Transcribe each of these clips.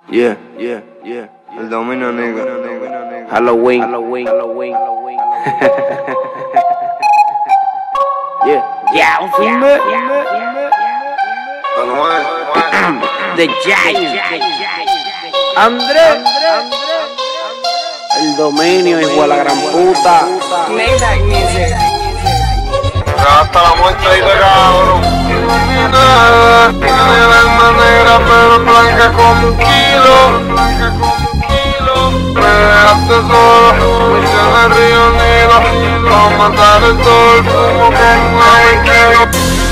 Yeah. El dominio negro. Halloween. Yeah, un filme. The Giant. Andrés. El dominio, hijo de la gran puta. Hasta la muerte y de cabrón. Tiene el alma negra pero blanca como un kilo. Me dejaste solo, me eché en el río Nilo. Pa' matar el sol, fumo como un aviquero.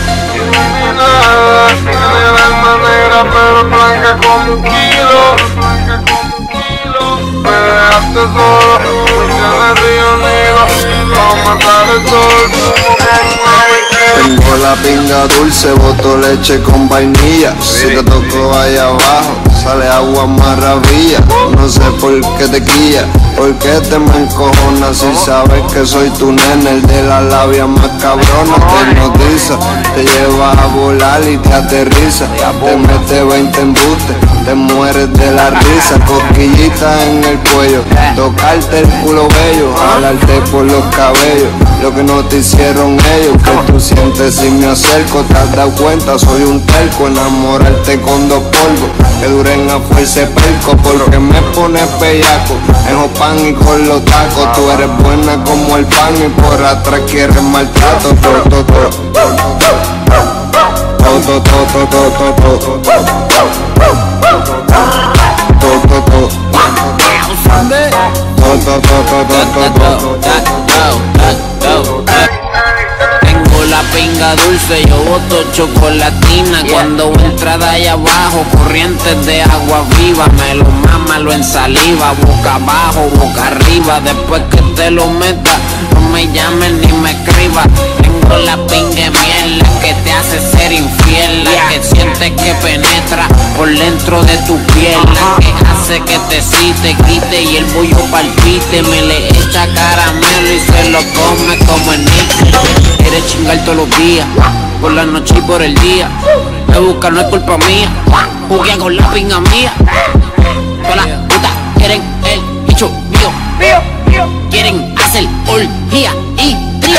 Tiene el alma negra pero blanca como un kilo. Me dejaste solo, me eché en el río Nilo. Pa' matar el sol, fumo como un aviquero. Tengo la pinga dulce, boto leche con vainilla. Si te toco allá abajo, sale agua maravilla. No sé por qué te guía, por qué te me encojonas. Si sabes que soy tu nene, el de la labia más cabrona. Te hipnotiza, te lleva a volar y te aterriza. Te mete 20 embustes, te mueres de la risa. Cosquillita en el cuello, tocarte el culo bello, jalarte por los cabellos. Lo que no te hicieron ellos, que tú sientes si me acerco. Te has dado cuenta, soy un terco, enamorarte con dos polvos que duren a fuerza de perco, porque me pones bellaco en Jopan y con los tacos. Tú eres buena como el pan y por atrás quieres maltrato. Tengo la pinga dulce, yo boto chocolatina. Cuando entra de allá abajo, corrientes de agua viva. Me lo mama, lo en saliva, boca abajo, boca arriba. Después que te lo meta, no me llames ni me escribas. Tengo la pinga miel, la que te hace ser infiel, la que sientes que penetra por dentro de tu piel, la que hace que te quite y el bollo palpite. Me le echa caramelo y se lo come como el níquel. Quieres chingar todos los días, por la noche y por el día. Me busca, no es culpa mía, jugué con la pinga mía. Todas las putas quieren el bicho mío, quieren hacer orgía y trío.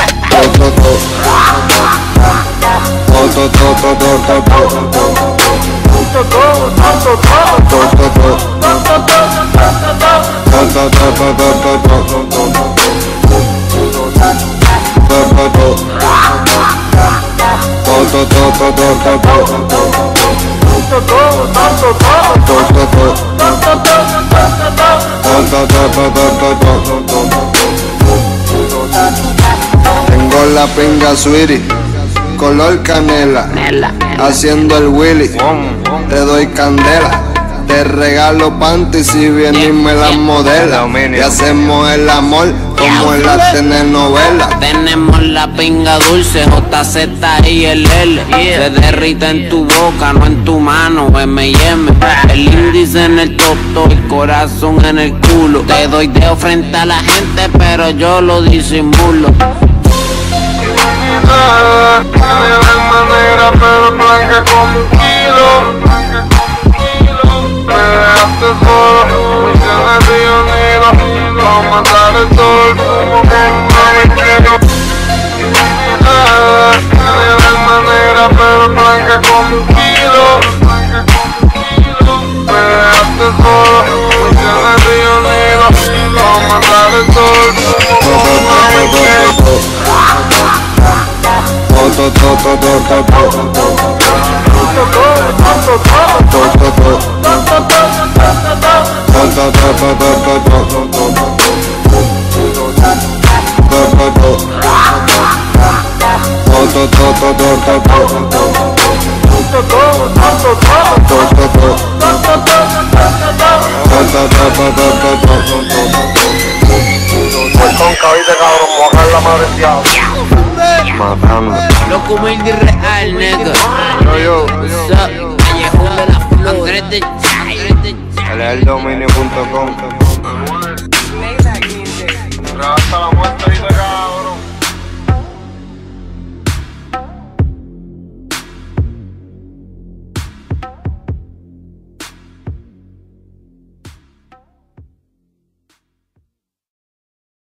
Tengo la pinga sweetie, color canela, haciendo el Willy. Te doy candela, te regalo panty si vienes y me las modela. Y hacemos el amor como en la telenovela. Tenemos la pinga dulce, JZ y el L. Se derrita en tu boca, no en tu mano, M&M. El índice en el top, el corazón en el culo. Te doy dedo frente a la gente, pero yo lo disimulo. Tiene el alma negra pero blanca como un kilo. Me dejaste solo, me eché en el río Nilo. Pa' matar el sol, fumo como un aviquero. Tiene el alma negra pero blanca como un kilo. Me dejaste solo, me eché en el río Nilo. Pa' matar el sol, fumo como un aviquero. Con cabida cabrón, mojar la madre del diablo. Matando. Loco humilde y real, nigga. Yo. Callejón de la Flor, Andrés de Giant. eldominio.com. Hasta la muerte y de cabrón.